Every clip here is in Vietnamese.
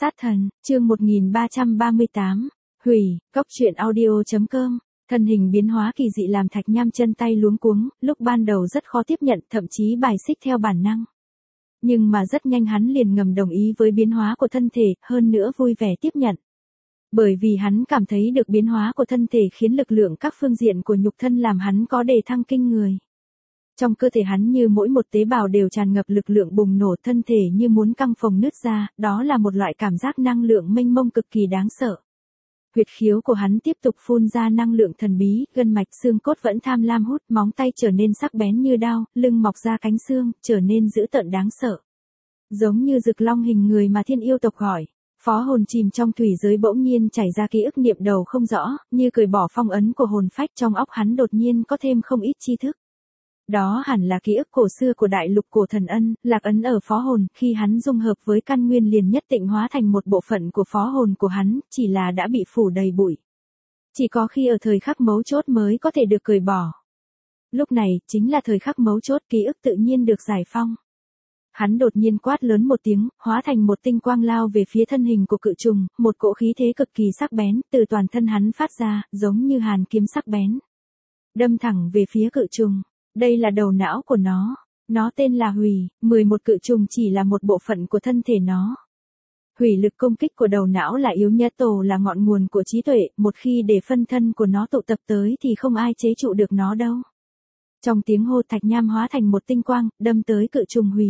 Sát thần, chương 1338, hủy, cốc truyện audio.com. Thân hình biến hóa kỳ dị làm Thạch Nham chân tay luống cuống, lúc ban đầu rất khó tiếp nhận, thậm chí bài xích theo bản năng. Nhưng mà rất nhanh hắn liền ngầm đồng ý với biến hóa của thân thể, hơn nữa vui vẻ tiếp nhận. Bởi vì hắn cảm thấy được biến hóa của thân thể khiến lực lượng các phương diện của nhục thân làm hắn có đề thăng kinh người. Trong cơ thể hắn như mỗi một tế bào đều tràn ngập lực lượng bùng nổ, thân thể như muốn căng phồng nứt ra, đó là một loại cảm giác năng lượng mênh mông cực kỳ đáng sợ. Huyệt khiếu của hắn tiếp tục phun ra năng lượng thần bí, gân mạch xương cốt vẫn tham lam hút, móng tay trở nên sắc bén như đao, lưng mọc ra cánh xương, trở nên dữ tợn đáng sợ. Giống như rực long hình người mà thiên yêu tộc gọi. Phó hồn chìm trong thủy giới bỗng nhiên chảy ra ký ức niệm đầu không rõ, như cởi bỏ phong ấn của hồn phách, trong óc hắn đột nhiên có thêm không ít tri thức. Đó hẳn là ký ức cổ xưa của đại lục cổ thần ân, lạc ấn ở phó hồn, khi hắn dung hợp với căn nguyên liền nhất định hóa thành một bộ phận của phó hồn của hắn, chỉ là đã bị phủ đầy bụi. Chỉ có khi ở thời khắc mấu chốt mới có thể được cởi bỏ. Lúc này, chính là thời khắc mấu chốt, ký ức tự nhiên được giải phóng. Hắn đột nhiên quát lớn một tiếng, hóa thành một tinh quang lao về phía thân hình của cự trùng, một cỗ khí thế cực kỳ sắc bén, từ toàn thân hắn phát ra, giống như hàn kiếm sắc bén. Đâm thẳng về phía cự trùng. Đây là đầu não của nó tên là hủy, 11 cự trùng chỉ là một bộ phận của thân thể nó. Hủy lực công kích của đầu não là yếu nhất, tổ là ngọn nguồn của trí tuệ, một khi để phân thân của nó tụ tập tới thì không ai chế trụ được nó đâu. Trong tiếng hô, Thạch Nham hóa thành một tinh quang, đâm tới cự trùng hủy.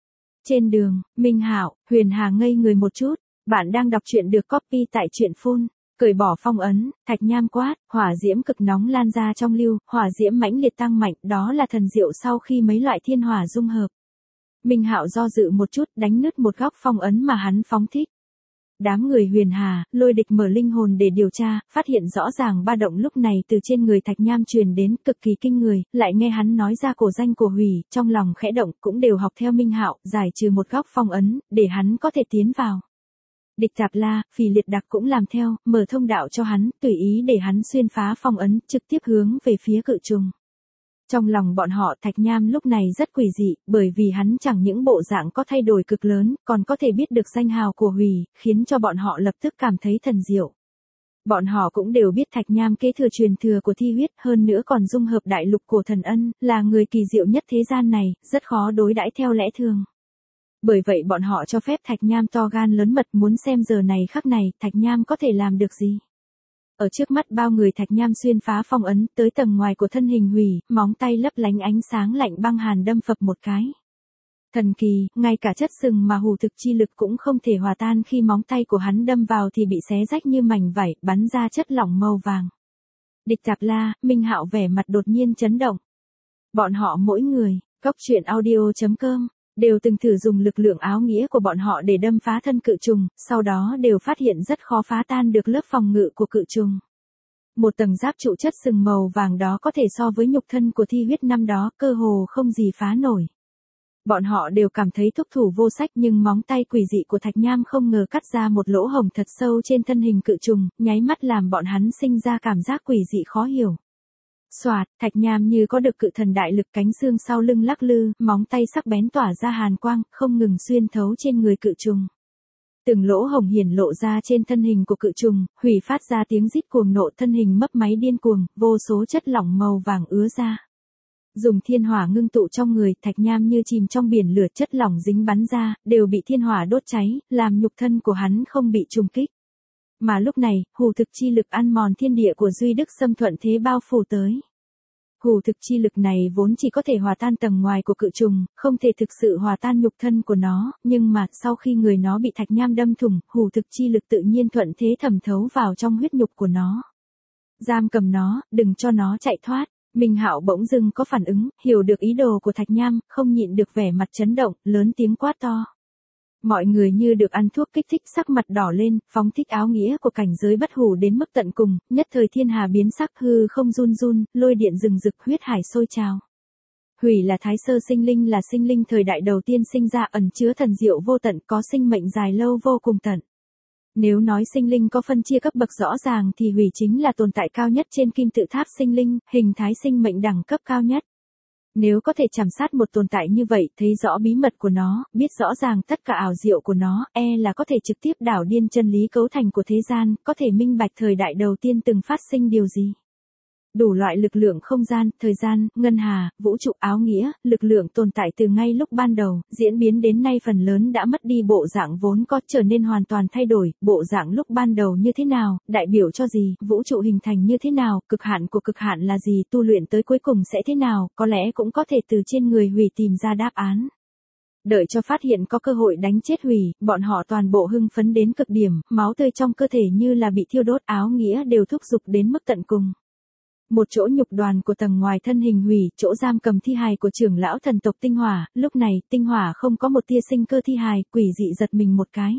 Trên đường, Minh Hạo, Huyền Hà ngây người một chút, bạn đang đọc truyện được copy tại truyện phun. Cởi bỏ phong ấn, Thạch Nham quát, hỏa diễm cực nóng lan ra trong lưu, hỏa diễm mãnh liệt tăng mạnh, đó là thần diệu sau khi mấy loại thiên hỏa dung hợp. Minh Hạo do dự một chút, đánh nứt một góc phong ấn mà hắn phóng thích. Đám người Huyền Hà, Lôi Địch mở linh hồn để điều tra, phát hiện rõ ràng ba động lúc này từ trên người Thạch Nham truyền đến, cực kỳ kinh người, lại nghe hắn nói ra cổ danh của hủy, trong lòng khẽ động, cũng đều học theo Minh Hạo, giải trừ một góc phong ấn, để hắn có thể tiến vào. Địch Tạp La, Phỉ Liệt Đặc cũng làm theo, mở thông đạo cho hắn, tùy ý để hắn xuyên phá phong ấn, trực tiếp hướng về phía cự trùng. Trong lòng bọn họ, Thạch Nham lúc này rất quỷ dị, bởi vì hắn chẳng những bộ dạng có thay đổi cực lớn, còn có thể biết được danh hào của hủy, khiến cho bọn họ lập tức cảm thấy thần diệu. Bọn họ cũng đều biết Thạch Nham kế thừa truyền thừa của thi huyết, hơn nữa còn dung hợp đại lục cổ thần ân, là người kỳ diệu nhất thế gian này, rất khó đối đãi theo lẽ thường. Bởi vậy bọn họ cho phép Thạch Nham to gan lớn mật, muốn xem giờ này khắc này, Thạch Nham có thể làm được gì. Ở trước mắt bao người, Thạch Nham xuyên phá phong ấn, tới tầng ngoài của thân hình hủy, móng tay lấp lánh ánh sáng lạnh băng hàn đâm phập một cái. Thần kỳ, ngay cả chất sừng mà hủ thực chi lực cũng không thể hòa tan, khi móng tay của hắn đâm vào thì bị xé rách như mảnh vải, bắn ra chất lỏng màu vàng. Địch Tạp La, Minh Hạo vẻ mặt đột nhiên chấn động. Bọn họ mỗi người, cốc truyện audio.com. đều từng thử dùng lực lượng áo nghĩa của bọn họ để đâm phá thân cự trùng, sau đó đều phát hiện rất khó phá tan được lớp phòng ngự của cự trùng. Một tầng giáp trụ chất sừng màu vàng đó có thể so với nhục thân của thi huyết năm đó, cơ hồ không gì phá nổi. Bọn họ đều cảm thấy thúc thủ vô sách, nhưng móng tay quỷ dị của Thạch Nham không ngờ cắt ra một lỗ hổng thật sâu trên thân hình cự trùng, nháy mắt làm bọn hắn sinh ra cảm giác quỷ dị khó hiểu. Soạt, Thạch Nham như có được cự thần đại lực, cánh xương sau lưng lắc lư, móng tay sắc bén tỏa ra hàn quang, không ngừng xuyên thấu trên người cự trùng. Từng lỗ hổng hiển lộ ra trên thân hình của cự trùng, hủy phát ra tiếng rít cuồng nộ, thân hình mấp máy điên cuồng, vô số chất lỏng màu vàng ứa ra. Dùng thiên hỏa ngưng tụ trong người, Thạch Nham như chìm trong biển lửa, chất lỏng dính bắn ra, đều bị thiên hỏa đốt cháy, làm nhục thân của hắn không bị trùng kích. Mà lúc này, hủ thực chi lực ăn mòn thiên địa của Duy Đức xâm thuận thế bao phủ tới. Hủ thực chi lực này vốn chỉ có thể hòa tan tầng ngoài của cự trùng, không thể thực sự hòa tan nhục thân của nó, nhưng mà sau khi người nó bị Thạch Nham đâm thủng, hủ thực chi lực tự nhiên thuận thế thẩm thấu vào trong huyết nhục của nó. Giam cầm nó, đừng cho nó chạy thoát. Minh Hạo bỗng dưng có phản ứng, hiểu được ý đồ của Thạch Nham, không nhịn được vẻ mặt chấn động, lớn tiếng quát to. Mọi người như được ăn thuốc kích thích, sắc mặt đỏ lên, phóng thích áo nghĩa của cảnh giới bất hủ đến mức tận cùng, nhất thời thiên hà biến sắc, hư không run run, lôi điện rừng rực, huyết hải sôi trào. Hủy là thái sơ sinh linh, là sinh linh thời đại đầu tiên sinh ra, ẩn chứa thần diệu vô tận, có sinh mệnh dài lâu vô cùng tận. Nếu nói sinh linh có phân chia cấp bậc rõ ràng thì hủy chính là tồn tại cao nhất trên kim tự tháp sinh linh, hình thái sinh mệnh đẳng cấp cao nhất. Nếu có thể chạm sát một tồn tại như vậy, thấy rõ bí mật của nó, biết rõ ràng tất cả ảo diệu của nó, là có thể trực tiếp đảo điên chân lý cấu thành của thế gian, có thể minh bạch thời đại đầu tiên từng phát sinh điều gì. Đủ loại lực lượng không gian, thời gian, ngân hà, vũ trụ, áo nghĩa, lực lượng tồn tại từ ngay lúc ban đầu, diễn biến đến nay phần lớn đã mất đi bộ dạng vốn có, trở nên hoàn toàn thay đổi, bộ dạng lúc ban đầu như thế nào, đại biểu cho gì, vũ trụ hình thành như thế nào, cực hạn của cực hạn là gì, tu luyện tới cuối cùng sẽ thế nào, có lẽ cũng có thể từ trên người Hủy tìm ra đáp án. Đợi cho phát hiện có cơ hội đánh chết Hủy, bọn họ toàn bộ hưng phấn đến cực điểm, máu tươi trong cơ thể như là bị thiêu đốt, áo nghĩa đều thúc giục đến mức tận cùng. Một chỗ nhục đoàn của tầng ngoài thân hình Hủy, chỗ giam cầm thi hài của trưởng lão thần tộc Tinh Hỏa, lúc này, Tinh Hỏa không có một tia sinh cơ thi hài, quỷ dị giật mình một cái.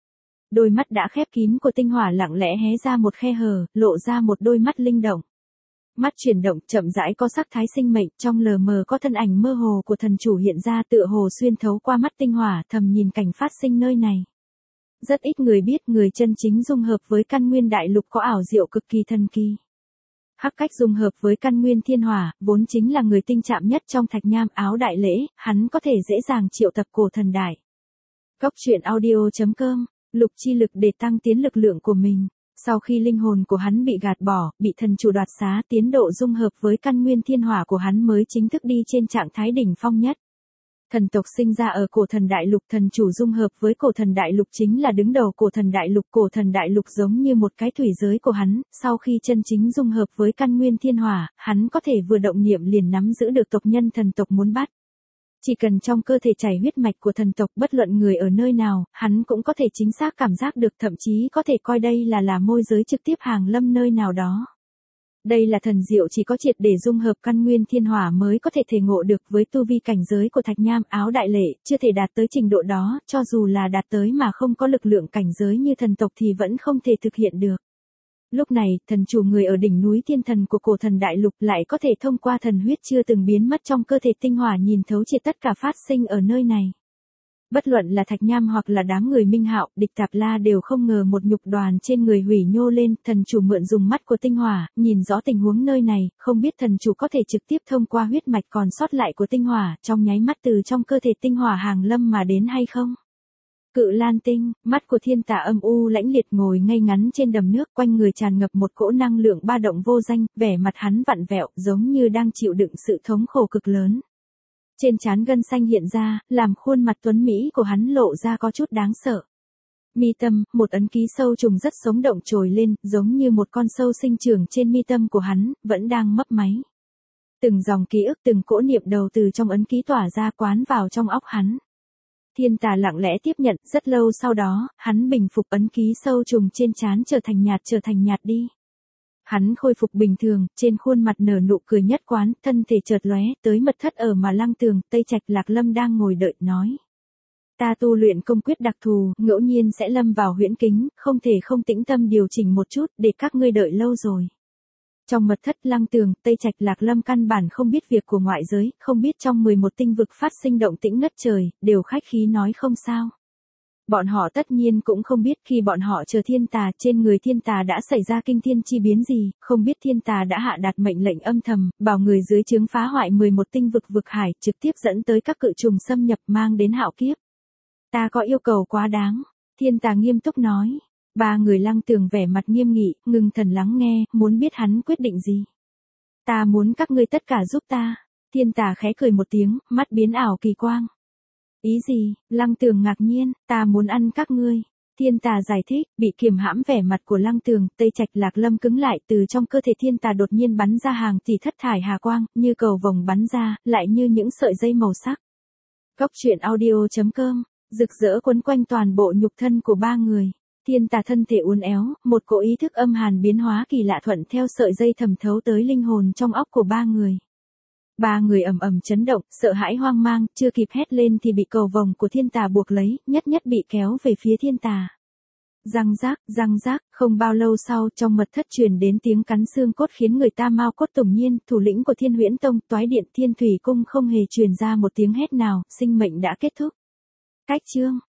Đôi mắt đã khép kín của Tinh Hỏa lặng lẽ hé ra một khe hở, lộ ra một đôi mắt linh động. Mắt chuyển động, chậm rãi có sắc thái sinh mệnh, trong lờ mờ có thân ảnh mơ hồ của thần chủ hiện ra tựa hồ xuyên thấu qua mắt Tinh Hỏa, thầm nhìn cảnh phát sinh nơi này. Rất ít người biết người chân chính dung hợp với căn nguyên đại lục có ảo diệu cực kỳ thần kỳ. Hắc Cách dung hợp với căn nguyên thiên hỏa, vốn chính là người tinh chạm nhất trong thạch nham áo đại lễ, hắn có thể dễ dàng triệu tập cổ thần đại. Góc truyện audio.com, lục chi lực để tăng tiến lực lượng của mình. Sau khi linh hồn của hắn bị gạt bỏ, bị thần chủ đoạt xá, tiến độ dung hợp với căn nguyên thiên hỏa của hắn mới chính thức đi trên trạng thái đỉnh phong nhất. Thần tộc sinh ra ở cổ thần đại lục, thần chủ dung hợp với cổ thần đại lục chính là đứng đầu cổ thần đại lục giống như một cái thủy giới của hắn, sau khi chân chính dung hợp với căn nguyên thiên hỏa, hắn có thể vừa động niệm liền nắm giữ được tộc nhân thần tộc muốn bắt. Chỉ cần trong cơ thể chảy huyết mạch của thần tộc, bất luận người ở nơi nào, hắn cũng có thể chính xác cảm giác được, thậm chí có thể coi đây là môi giới trực tiếp hàng lâm nơi nào đó. Đây là thần diệu chỉ có triệt để dung hợp căn nguyên thiên hỏa mới có thể thể ngộ được, với tu vi cảnh giới của thạch nham áo đại lệ, chưa thể đạt tới trình độ đó, cho dù là đạt tới mà không có lực lượng cảnh giới như thần tộc thì vẫn không thể thực hiện được. Lúc này, thần chủ người ở đỉnh núi thiên thần của cổ thần đại lục lại có thể thông qua thần huyết chưa từng biến mất trong cơ thể Tinh Hỏa nhìn thấu triệt tất cả phát sinh ở nơi này. Bất luận là thạch nham hoặc là đám người Minh Hạo, Địch Tạp La đều không ngờ một nhục đoàn trên người Hủy nhô lên, thần chủ mượn dùng mắt của Tinh Hỏa, nhìn rõ tình huống nơi này, không biết thần chủ có thể trực tiếp thông qua huyết mạch còn sót lại của Tinh Hỏa, trong nháy mắt từ trong cơ thể Tinh Hỏa hàng lâm mà đến hay không? Cự Lan Tinh, mắt của thiên tà âm u lãnh liệt ngồi ngay ngắn trên đầm nước, quanh người tràn ngập một cỗ năng lượng ba động vô danh, vẻ mặt hắn vặn vẹo, giống như đang chịu đựng sự thống khổ cực lớn. Trên trán gân xanh hiện ra, làm khuôn mặt tuấn mỹ của hắn lộ ra có chút đáng sợ. Mi tâm, một ấn ký sâu trùng rất sống động trồi lên, giống như một con sâu sinh trưởng trên mi tâm của hắn, vẫn đang mấp máy. Từng dòng ký ức, từng cỗ niệm đầu từ trong ấn ký tỏa ra quán vào trong óc hắn. Thiên tà lặng lẽ tiếp nhận, rất lâu sau đó, hắn bình phục, ấn ký sâu trùng trên trán trở thành nhạt đi. Hắn khôi phục bình thường, trên khuôn mặt nở nụ cười nhất quán, thân thể chợt lóe, tới mật thất ở mà Lăng Tường, Tây Trạch Lạc Lâm đang ngồi đợi, nói. Ta tu luyện công quyết đặc thù, ngẫu nhiên sẽ lâm vào huyễn kính, không thể không tĩnh tâm điều chỉnh một chút, để các ngươi đợi lâu rồi. Trong mật thất Lăng Tường, Tây Trạch Lạc Lâm căn bản không biết việc của ngoại giới, không biết trong 11 tinh vực phát sinh động tĩnh ngất trời, đều khách khí nói không sao. Bọn họ tất nhiên cũng không biết khi bọn họ chờ thiên tà, trên người thiên tà đã xảy ra kinh thiên chi biến gì, không biết thiên tà đã hạ đạt mệnh lệnh âm thầm, bảo người dưới trướng phá hoại 11 tinh vực vực hải, trực tiếp dẫn tới các cự trùng xâm nhập mang đến hạo kiếp. Ta có yêu cầu quá đáng, thiên tà nghiêm túc nói. Ba người Lăng Tường vẻ mặt nghiêm nghị, ngưng thần lắng nghe, muốn biết hắn quyết định gì. Ta muốn các ngươi tất cả giúp ta. Thiên tà khẽ cười một tiếng, mắt biến ảo kỳ quang. Ý gì? Lăng Tường ngạc nhiên, ta muốn ăn các ngươi. Thiên tà giải thích, bị kiềm hãm vẻ mặt của Lăng Tường, Tây Trạch Lạc Lâm cứng lại, từ trong cơ thể thiên tà đột nhiên bắn ra hàng tỷ thất thải hà quang, như cầu vồng bắn ra, lại như những sợi dây màu sắc. Góc truyện audio.com, rực rỡ quấn quanh toàn bộ nhục thân của ba người. Thiên tà thân thể uốn éo, một cỗ ý thức âm hàn biến hóa kỳ lạ thuận theo sợi dây thẩm thấu tới linh hồn trong óc của ba người. Ba người ầm ầm chấn động, sợ hãi hoang mang, chưa kịp hét lên thì bị cầu vồng của thiên tà buộc lấy, nhất nhất bị kéo về phía thiên tà. Răng rác, không bao lâu sau, trong mật thất truyền đến tiếng cắn xương cốt khiến người ta mao cốt tủng nhiên, thủ lĩnh của Thiên Huyễn Tông, Toái Điện Thiên Thủy Cung không hề truyền ra một tiếng hét nào, sinh mệnh đã kết thúc. Cách chương